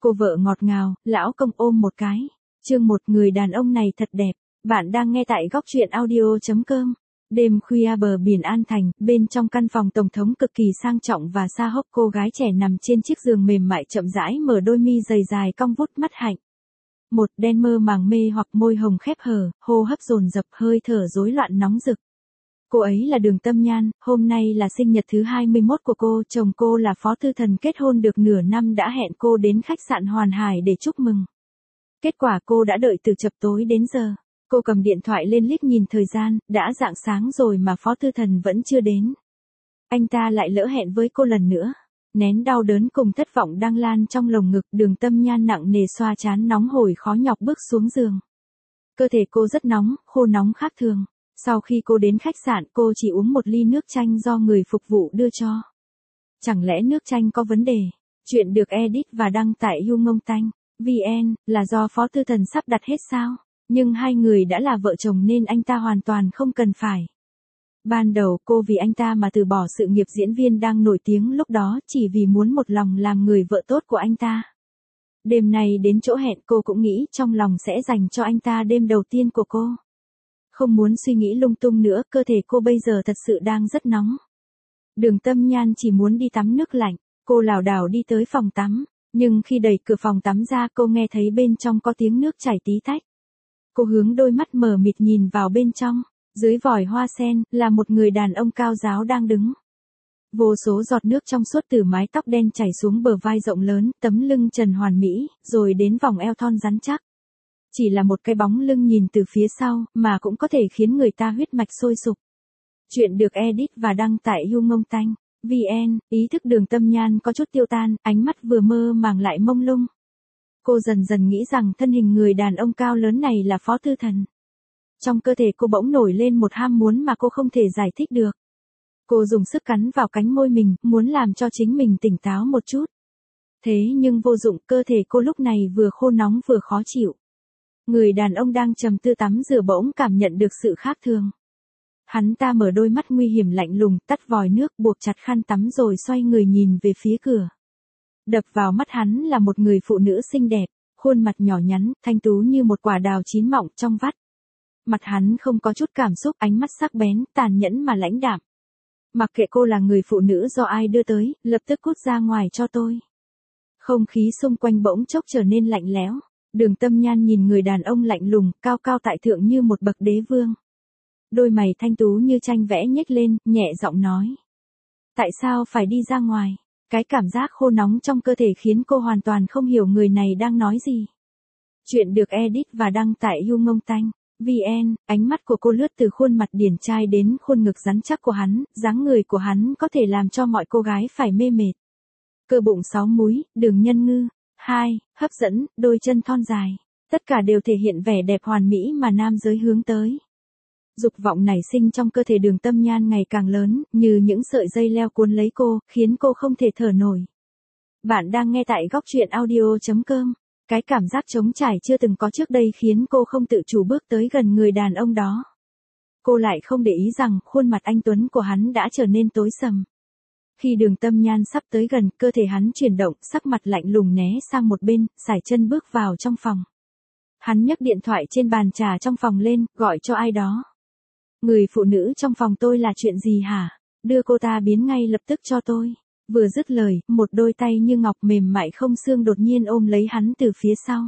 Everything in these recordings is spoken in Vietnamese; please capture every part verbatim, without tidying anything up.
Cô vợ ngọt ngào, lão công ôm một cái. Chương một, người đàn ông này thật đẹp. Bạn đang nghe tại góc truyện audio chấm com. Đêm khuya bờ biển An Thành, bên trong căn phòng tổng thống cực kỳ sang trọng và xa hốc, cô gái trẻ nằm trên chiếc giường mềm mại chậm rãi mở đôi mi dày dài cong vút mắt hạnh. Một đen mơ màng mê hoặc môi hồng khép hờ, hô hấp dồn dập, hơi thở rối loạn nóng rực. Cô ấy là Đường Tâm Nhan, hôm nay là sinh nhật thứ hai mươi mốt của cô, chồng cô là Phó Thư Thần kết hôn được nửa năm đã hẹn cô đến khách sạn Hoàn Hải để chúc mừng. Kết quả cô đã đợi từ chập tối đến giờ. Cô cầm điện thoại lên liếc nhìn thời gian, đã rạng sáng rồi mà Phó Thư Thần vẫn chưa đến. Anh ta lại lỡ hẹn với cô lần nữa. Nén đau đớn cùng thất vọng đang lan trong lồng ngực, Đường Tâm Nhan nặng nề xoa trán nóng hổi khó nhọc bước xuống giường. Cơ thể cô rất nóng, khô nóng khác thường. Sau khi cô đến khách sạn, cô chỉ uống một ly nước chanh do người phục vụ đưa cho. Chẳng lẽ nước chanh có vấn đề? Chuyện được edit và đăng tại YouNgongTanh vê en là do Phó Thư Thần sắp đặt hết sao? Nhưng hai người đã là vợ chồng nên anh ta hoàn toàn không cần phải. Ban đầu cô vì anh ta mà từ bỏ sự nghiệp diễn viên đang nổi tiếng lúc đó chỉ vì muốn một lòng làm người vợ tốt của anh ta. Đêm nay đến chỗ hẹn cô cũng nghĩ trong lòng sẽ dành cho anh ta đêm đầu tiên của cô. Không muốn suy nghĩ lung tung nữa, cơ thể cô bây giờ thật sự đang rất nóng. Đường Tâm Nhan chỉ muốn đi tắm nước lạnh, cô lảo đảo đi tới phòng tắm, nhưng khi đẩy cửa phòng tắm ra cô nghe thấy bên trong có tiếng nước chảy tí tách. Cô hướng đôi mắt mờ mịt nhìn vào bên trong, dưới vòi hoa sen, là một người đàn ông cao ráo đang đứng. Vô số giọt nước trong suốt từ mái tóc đen chảy xuống bờ vai rộng lớn, tấm lưng trần hoàn mỹ, rồi đến vòng eo thon rắn chắc. Chỉ là một cái bóng lưng nhìn từ phía sau, mà cũng có thể khiến người ta huyết mạch sôi sục. Chuyện được edit và đăng tại YouNgongTanh vê en, ý thức Đường Tâm Nhan có chút tiêu tan, ánh mắt vừa mơ màng lại mông lung. Cô dần dần nghĩ rằng thân hình người đàn ông cao lớn này là Phó Thư Thần. Trong cơ thể cô bỗng nổi lên một ham muốn mà cô không thể giải thích được. Cô dùng sức cắn vào cánh môi mình, muốn làm cho chính mình tỉnh táo một chút. Thế nhưng vô dụng, cơ thể cô lúc này vừa khô nóng vừa khó chịu. Người đàn ông đang trầm tư tắm rửa bỗng cảm nhận được sự khác thường. Hắn ta mở đôi mắt nguy hiểm lạnh lùng, tắt vòi nước, buộc chặt khăn tắm rồi xoay người nhìn về phía cửa. Đập vào mắt hắn là một người phụ nữ xinh đẹp, khuôn mặt nhỏ nhắn, thanh tú như một quả đào chín mọng trong vắt. Mặt hắn không có chút cảm xúc, ánh mắt sắc bén, tàn nhẫn mà lãnh đạm. Mặc kệ cô là người phụ nữ do ai đưa tới, lập tức cút ra ngoài cho tôi. Không khí xung quanh bỗng chốc trở nên lạnh lẽo. Đường Tâm Nhan nhìn người đàn ông lạnh lùng, cao cao tại thượng như một bậc đế vương. Đôi mày thanh tú như tranh vẽ nhếch lên, nhẹ giọng nói. Tại sao phải đi ra ngoài? Cái cảm giác khô nóng trong cơ thể khiến cô hoàn toàn không hiểu người này đang nói gì. Chuyện được edit và đăng tại YouNgongTanh vê en, ánh mắt của cô lướt từ khuôn mặt điển trai đến khuôn ngực rắn chắc của hắn, dáng người của hắn có thể làm cho mọi cô gái phải mê mệt. Cơ bụng sáu múi, đường nhân ngư. Hai, hấp dẫn, đôi chân thon dài. Tất cả đều thể hiện vẻ đẹp hoàn mỹ mà nam giới hướng tới. Dục vọng nảy sinh trong cơ thể Đường Tâm Nhan ngày càng lớn, như những sợi dây leo cuốn lấy cô, khiến cô không thể thở nổi. Bạn đang nghe tại góc truyện audio chấm com. Cái cảm giác trống trải chưa từng có trước đây khiến cô không tự chủ bước tới gần người đàn ông đó. Cô lại không để ý rằng khuôn mặt anh tuấn của hắn đã trở nên tối sầm. Khi Đường Tâm Nhan sắp tới gần, cơ thể hắn chuyển động, sắc mặt lạnh lùng né sang một bên, sải chân bước vào trong phòng. Hắn nhấc điện thoại trên bàn trà trong phòng lên, gọi cho ai đó. Người phụ nữ trong phòng tôi là chuyện gì hả? Đưa cô ta biến ngay lập tức cho tôi. Vừa dứt lời, một đôi tay như ngọc mềm mại không xương đột nhiên ôm lấy hắn từ phía sau.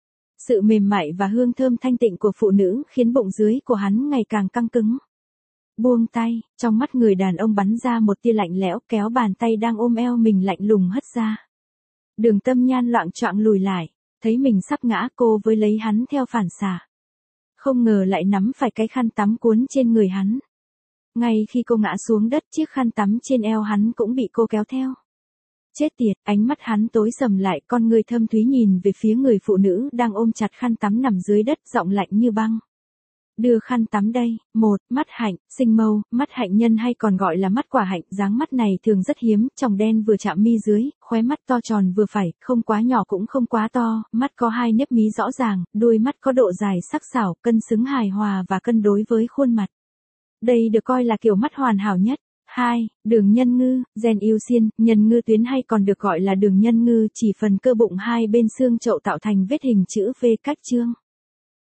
Sự mềm mại và hương thơm thanh tịnh của phụ nữ khiến bụng dưới của hắn ngày càng căng cứng. Buông tay, trong mắt người đàn ông bắn ra một tia lạnh lẽo, kéo bàn tay đang ôm eo mình lạnh lùng hất ra. Đường Tâm Nhan loạng choạng lùi lại, thấy mình sắp ngã, cô với lấy hắn theo phản xạ. Không ngờ lại nắm phải cái khăn tắm cuốn trên người hắn. Ngay khi cô ngã xuống đất, chiếc khăn tắm trên eo hắn cũng bị cô kéo theo. Chết tiệt, ánh mắt hắn tối sầm lại, con người thâm thúy nhìn về phía người phụ nữ đang ôm chặt khăn tắm nằm dưới đất, giọng lạnh như băng. Đưa khăn tắm đây. Một, mắt hạnh, sinh mâu, mắt hạnh nhân hay còn gọi là mắt quả hạnh, dáng mắt này thường rất hiếm, tròng đen vừa chạm mi dưới, khóe mắt to tròn vừa phải, không quá nhỏ cũng không quá to, mắt có hai nếp mí rõ ràng, đuôi mắt có độ dài sắc sảo, cân xứng hài hòa và cân đối với khuôn mặt. Đây được coi là kiểu mắt hoàn hảo nhất. hai. Đường nhân ngư, gen ưu xiên, nhân ngư tuyến hay còn được gọi là đường nhân ngư, chỉ phần cơ bụng hai bên xương chậu tạo thành vết hình chữ V cách chương.